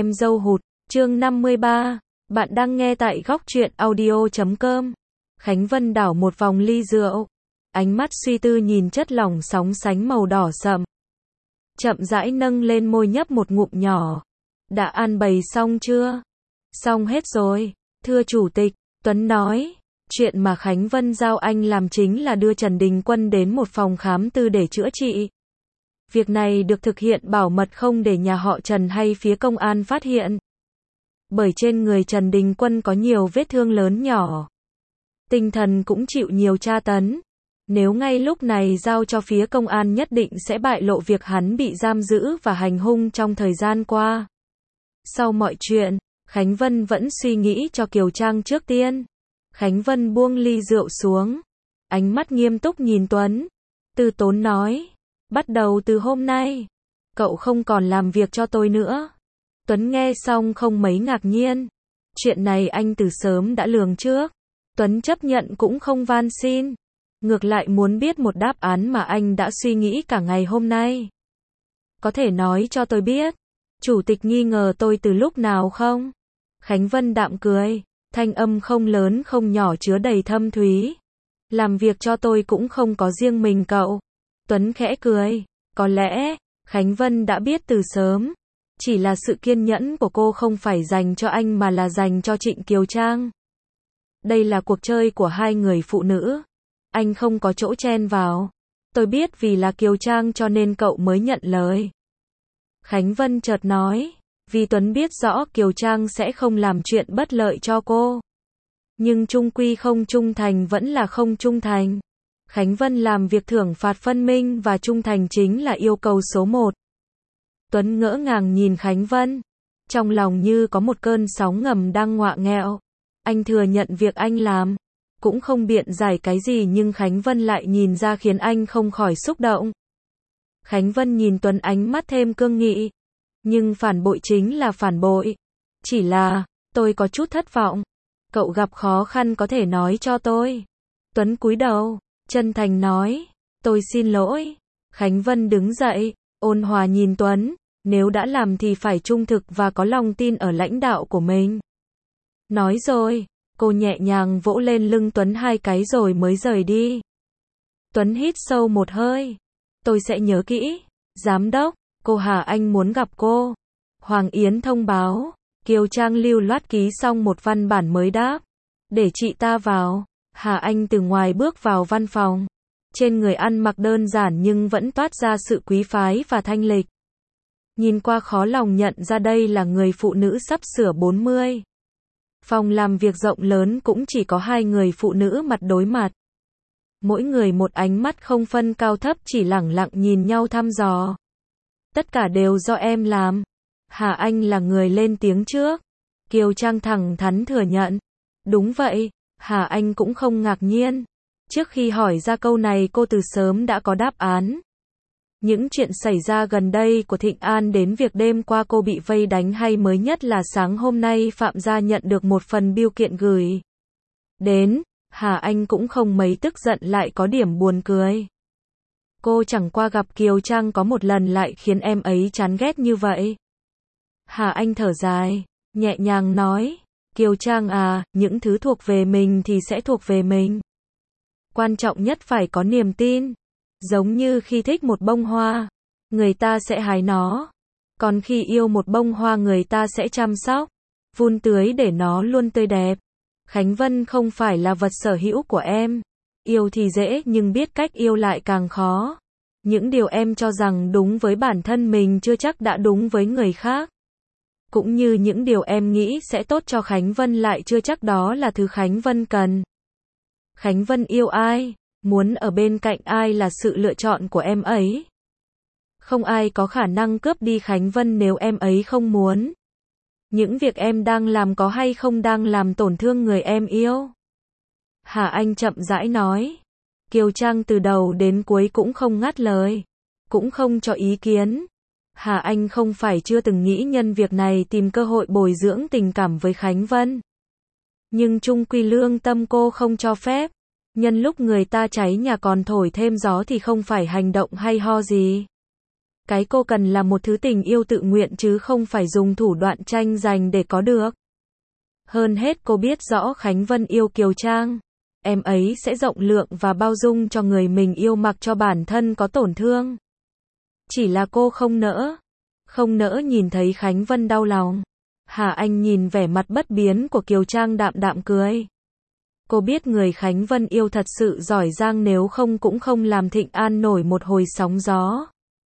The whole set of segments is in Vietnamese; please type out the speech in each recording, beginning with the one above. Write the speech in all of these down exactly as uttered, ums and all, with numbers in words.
em dâu hụt, chương năm mươi ba, bạn đang nghe tại góc truyện audio chấm com. Khánh Vân đảo một vòng ly rượu, ánh mắt suy tư nhìn chất lỏng sóng sánh màu đỏ sậm. Chậm rãi nâng lên môi nhấp một ngụm nhỏ. Đã ăn bày xong chưa? Xong hết rồi, thưa chủ tịch, Tuấn nói. Chuyện mà Khánh Vân giao anh làm chính là đưa Trần Đình Quân đến một phòng khám tư để chữa trị. Việc này được thực hiện bảo mật không để nhà họ Trần hay phía công an phát hiện. Bởi trên người Trần Đình Quân có nhiều vết thương lớn nhỏ. Tinh thần cũng chịu nhiều tra tấn. Nếu ngay lúc này giao cho phía công an nhất định sẽ bại lộ việc hắn bị giam giữ và hành hung trong thời gian qua. Sau mọi chuyện, Khánh Vân vẫn suy nghĩ cho Kiều Trang trước tiên. Khánh Vân buông ly rượu xuống. Ánh mắt nghiêm túc nhìn Tuấn. Từ tốn nói. Bắt đầu từ hôm nay, cậu không còn làm việc cho tôi nữa. Tuấn nghe xong không mấy ngạc nhiên. Chuyện này anh từ sớm đã lường trước. Tuấn chấp nhận cũng không van xin. Ngược lại muốn biết một đáp án mà anh đã suy nghĩ cả ngày hôm nay. Có thể nói cho tôi biết, chủ tịch nghi ngờ tôi từ lúc nào không? Khánh Vân đạm cười, thanh âm không lớn không nhỏ chứa đầy thâm thúy. Làm việc cho tôi cũng không có riêng mình cậu. Tuấn khẽ cười, có lẽ, Khánh Vân đã biết từ sớm. Chỉ là sự kiên nhẫn của cô không phải dành cho anh mà là dành cho Trịnh Kiều Trang. Đây là cuộc chơi của hai người phụ nữ. Anh không có chỗ chen vào. Tôi biết vì là Kiều Trang cho nên cậu mới nhận lời. Khánh Vân chợt nói, vì Tuấn biết rõ Kiều Trang sẽ không làm chuyện bất lợi cho cô. Nhưng chung quy không trung thành vẫn là không trung thành. Khánh Vân làm việc thưởng phạt phân minh và trung thành chính là yêu cầu số một. Tuấn ngỡ ngàng nhìn Khánh Vân. Trong lòng như có một cơn sóng ngầm đang ngoạ nghẹo. Anh thừa nhận việc anh làm. Cũng không biện giải cái gì nhưng Khánh Vân lại nhìn ra khiến anh không khỏi xúc động. Khánh Vân nhìn Tuấn ánh mắt thêm cương nghị. Nhưng phản bội chính là phản bội. Chỉ là, tôi có chút thất vọng. Cậu gặp khó khăn có thể nói cho tôi. Tuấn cúi đầu, chân thành nói, tôi xin lỗi. Khánh Vân đứng dậy, ôn hòa nhìn Tuấn, nếu đã làm thì phải trung thực và có lòng tin ở lãnh đạo của mình. Nói rồi, cô nhẹ nhàng vỗ lên lưng Tuấn hai cái rồi mới rời đi. Tuấn hít sâu một hơi. Tôi sẽ nhớ kỹ. Giám đốc, cô Hà Anh muốn gặp cô. Hoàng Yến thông báo. Kiều Trang lưu loát ký xong một văn bản mới đáp. Để chị ta vào. Hà Anh từ ngoài bước vào văn phòng. Trên người ăn mặc đơn giản nhưng vẫn toát ra sự quý phái và thanh lịch. Nhìn qua khó lòng nhận ra đây là người phụ nữ sắp sửa bốn mươi. Phòng làm việc rộng lớn cũng chỉ có hai người phụ nữ mặt đối mặt. Mỗi người một ánh mắt không phân cao thấp chỉ lẳng lặng nhìn nhau thăm dò. Tất cả đều do em làm. Hà Anh là người lên tiếng trước. Kiều Trang thẳng thắn thừa nhận. Đúng vậy, Hà Anh cũng không ngạc nhiên. Trước khi hỏi ra câu này cô từ sớm đã có đáp án. Những chuyện xảy ra gần đây của Thịnh An đến việc đêm qua cô bị vây đánh hay mới nhất là sáng hôm nay Phạm gia nhận được một phần bưu kiện gửi đến, Hà Anh cũng không mấy tức giận lại có điểm buồn cười. Cô chẳng qua gặp Kiều Trang có một lần lại khiến em ấy chán ghét như vậy. Hà Anh thở dài, nhẹ nhàng nói, Kiều Trang à, những thứ thuộc về mình thì sẽ thuộc về mình. Quan trọng nhất phải có niềm tin. Giống như khi thích một bông hoa, người ta sẽ hái nó. Còn khi yêu một bông hoa người ta sẽ chăm sóc, vun tưới để nó luôn tươi đẹp. Khánh Vân không phải là vật sở hữu của em. Yêu thì dễ nhưng biết cách yêu lại càng khó. Những điều em cho rằng đúng với bản thân mình chưa chắc đã đúng với người khác. Cũng như những điều em nghĩ sẽ tốt cho Khánh Vân lại chưa chắc đó là thứ Khánh Vân cần. Khánh Vân yêu ai? Muốn ở bên cạnh ai là sự lựa chọn của em ấy. Không ai có khả năng cướp đi Khánh Vân nếu em ấy không muốn. Những việc em đang làm có hay không đang làm tổn thương người em yêu. Hà Anh chậm rãi nói. Kiều Trang từ đầu đến cuối cũng không ngắt lời. Cũng không cho ý kiến. Hà Anh không phải chưa từng nghĩ nhân việc này tìm cơ hội bồi dưỡng tình cảm với Khánh Vân. Nhưng chung quy lương tâm cô không cho phép. Nhân lúc người ta cháy nhà còn thổi thêm gió thì không phải hành động hay ho gì. Cái cô cần là một thứ tình yêu tự nguyện chứ không phải dùng thủ đoạn tranh giành để có được. Hơn hết cô biết rõ Khánh Vân yêu Kiều Trang. Em ấy sẽ rộng lượng và bao dung cho người mình yêu mặc cho bản thân có tổn thương. Chỉ là cô không nỡ. Không nỡ nhìn thấy Khánh Vân đau lòng. Hà Anh nhìn vẻ mặt bất biến của Kiều Trang đạm đạm cười. Cô biết người Khánh Vân yêu thật sự giỏi giang, nếu không cũng không làm Thịnh An nổi một hồi sóng gió.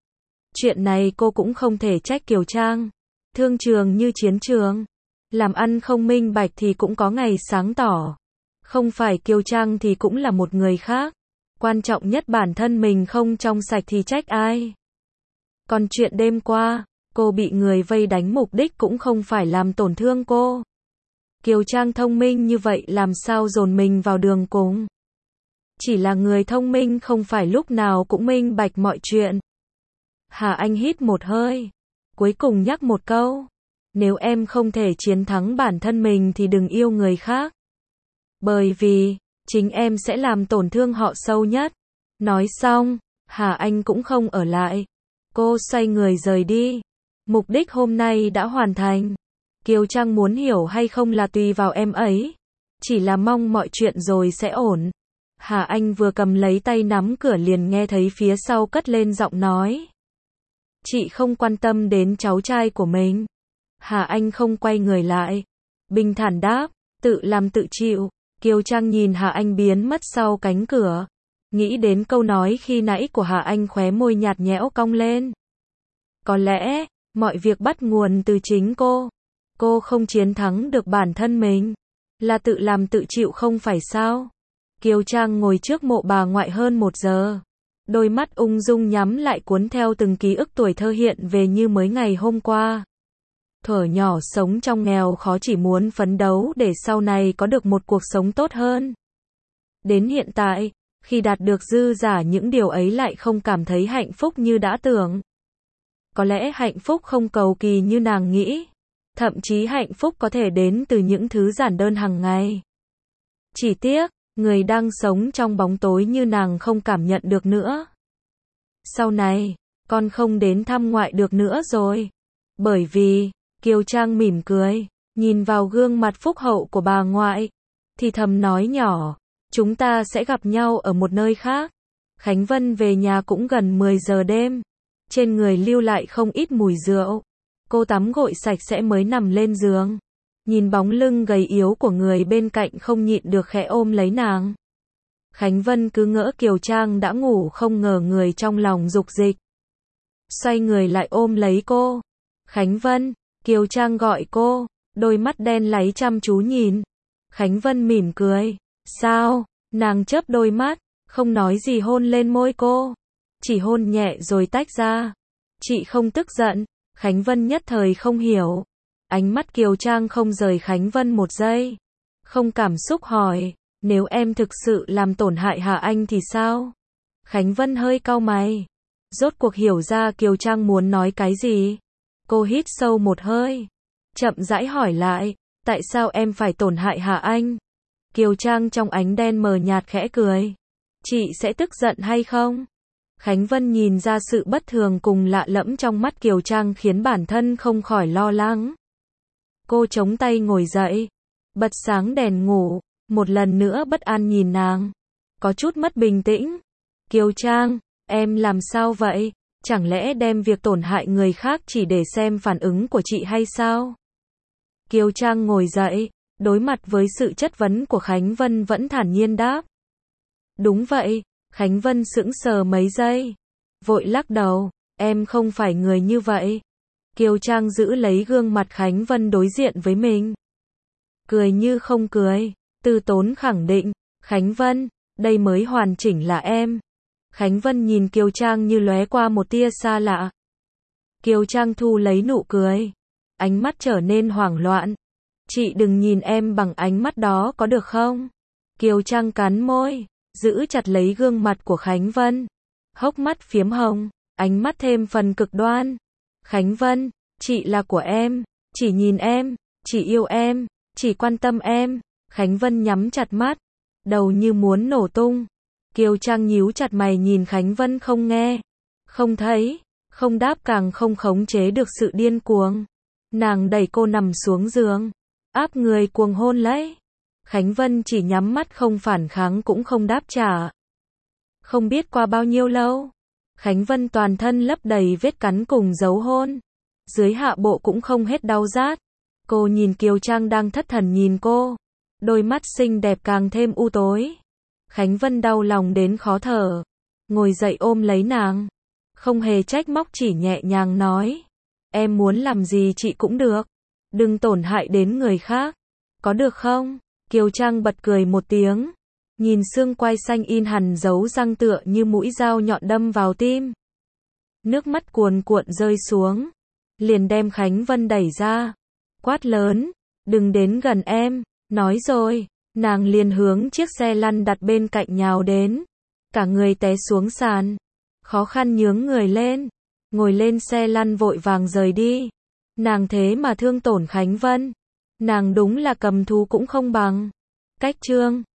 Chuyện này cô cũng không thể trách Kiều Trang. Thương trường như chiến trường. Làm ăn không minh bạch thì cũng có ngày sáng tỏ. Không phải Kiều Trang thì cũng là một người khác. Quan trọng nhất bản thân mình không trong sạch thì trách ai. Còn chuyện đêm qua, cô bị người vây đánh mục đích cũng không phải làm tổn thương cô. Kiều Trang thông minh như vậy làm sao dồn mình vào đường cùng. Chỉ là người thông minh không phải lúc nào cũng minh bạch mọi chuyện. Hà Anh hít một hơi. Cuối cùng nhắc một câu. Nếu em không thể chiến thắng bản thân mình thì đừng yêu người khác. Bởi vì, chính em sẽ làm tổn thương họ sâu nhất. Nói xong, Hà Anh cũng không ở lại. Cô xoay người rời đi. Mục đích hôm nay đã hoàn thành. Kiều Trang muốn hiểu hay không là tùy vào em ấy. Chỉ là mong mọi chuyện rồi sẽ ổn. Hà Anh vừa cầm lấy tay nắm cửa liền nghe thấy phía sau cất lên giọng nói. Chị không quan tâm đến cháu trai của mình. Hà Anh không quay người lại. Bình thản đáp, tự làm tự chịu. Kiều Trang nhìn Hà Anh biến mất sau cánh cửa. Nghĩ đến câu nói khi nãy của Hà Anh, khóe môi nhạt nhẽo cong lên. Có lẽ, mọi việc bắt nguồn từ chính cô. Cô không chiến thắng được bản thân mình. Là tự làm tự chịu không phải sao? Kiều Trang ngồi trước mộ bà ngoại hơn một giờ. Đôi mắt ung dung nhắm lại cuốn theo từng ký ức tuổi thơ hiện về như mới ngày hôm qua. Thuở nhỏ sống trong nghèo khó chỉ muốn phấn đấu để sau này có được một cuộc sống tốt hơn. Đến hiện tại, khi đạt được dư giả những điều ấy lại không cảm thấy hạnh phúc như đã tưởng. Có lẽ hạnh phúc không cầu kỳ như nàng nghĩ. Thậm chí hạnh phúc có thể đến từ những thứ giản đơn hàng ngày. Chỉ tiếc, người đang sống trong bóng tối như nàng không cảm nhận được nữa. Sau này, con không đến thăm ngoại được nữa rồi. Bởi vì, Kiều Trang mỉm cười, nhìn vào gương mặt phúc hậu của bà ngoại, thì thầm nói nhỏ, chúng ta sẽ gặp nhau ở một nơi khác. Khánh Vân về nhà cũng gần mười giờ đêm. Trên người lưu lại không ít mùi rượu. Cô tắm gội sạch sẽ mới nằm lên giường. Nhìn bóng lưng gầy yếu của người bên cạnh không nhịn được khẽ ôm lấy nàng. Khánh Vân cứ ngỡ Kiều Trang đã ngủ, không ngờ người trong lòng dục dịch. Xoay người lại ôm lấy cô. Khánh Vân, Kiều Trang gọi cô, đôi mắt đen láy chăm chú nhìn. Khánh Vân mỉm cười. Sao? Nàng chớp đôi mắt, không nói gì hôn lên môi cô. Chỉ hôn nhẹ rồi tách ra. Chị không tức giận. Khánh Vân nhất thời không hiểu. Ánh mắt Kiều Trang không rời Khánh Vân một giây. Không cảm xúc hỏi, nếu em thực sự làm tổn hại Hà Anh thì sao? Khánh Vân hơi cau mày. Rốt cuộc hiểu ra Kiều Trang muốn nói cái gì. Cô hít sâu một hơi. Chậm rãi hỏi lại, tại sao em phải tổn hại Hà Anh? Kiều Trang trong ánh đen mờ nhạt khẽ cười. Chị sẽ tức giận hay không? Khánh Vân nhìn ra sự bất thường cùng lạ lẫm trong mắt Kiều Trang khiến bản thân không khỏi lo lắng. Cô chống tay ngồi dậy, bật sáng đèn ngủ, một lần nữa bất an nhìn nàng. Có chút mất bình tĩnh. Kiều Trang, em làm sao vậy? Chẳng lẽ đem việc tổn hại người khác chỉ để xem phản ứng của chị hay sao? Kiều Trang ngồi dậy, đối mặt với sự chất vấn của Khánh Vân vẫn thản nhiên đáp. Đúng vậy. Khánh Vân sững sờ mấy giây. Vội lắc đầu, em không phải người như vậy. Kiều Trang giữ lấy gương mặt Khánh Vân đối diện với mình. Cười như không cười, từ tốn khẳng định, Khánh Vân, đây mới hoàn chỉnh là em. Khánh Vân nhìn Kiều Trang như lóe qua một tia xa lạ. Kiều Trang thu lấy nụ cười. Ánh mắt trở nên hoảng loạn. Chị đừng nhìn em bằng ánh mắt đó có được không? Kiều Trang cắn môi, giữ chặt lấy gương mặt của Khánh Vân. Hốc mắt phiếm hồng, ánh mắt thêm phần cực đoan. Khánh Vân, chị là của em, chỉ nhìn em, chỉ yêu em, chỉ quan tâm em. Khánh Vân nhắm chặt mắt, đầu như muốn nổ tung. Kiều Trang nhíu chặt mày nhìn Khánh Vân không nghe, không thấy, Không đáp càng không khống chế được sự điên cuồng. Nàng đẩy cô nằm xuống giường, áp người cuồng hôn lấy. Khánh Vân chỉ nhắm mắt không phản kháng cũng không đáp trả. Không biết qua bao nhiêu lâu, Khánh Vân toàn thân lấp đầy vết cắn cùng dấu hôn. Dưới hạ bộ cũng không hết đau rát. Cô nhìn Kiều Trang đang thất thần nhìn cô. Đôi mắt xinh đẹp càng thêm u tối. Khánh Vân đau lòng đến khó thở. Ngồi dậy ôm lấy nàng. Không hề trách móc, chỉ nhẹ nhàng nói. Em muốn làm gì chị cũng được. Đừng tổn hại đến người khác. Có được không? Kiều Trang bật cười một tiếng. Nhìn xương quai xanh in hằn dấu răng tựa như mũi dao nhọn đâm vào tim. Nước mắt cuồn cuộn rơi xuống. Liền đem Khánh Vân đẩy ra. Quát lớn. Đừng đến gần em. Nói rồi. Nàng liền hướng chiếc xe lăn đặt bên cạnh nhào đến. Cả người té xuống sàn. Khó khăn nhướng người lên. Ngồi lên xe lăn vội vàng rời đi. Nàng thế mà thương tổn Khánh Vân. Nàng đúng là cầm thú cũng không bằng. Cách chương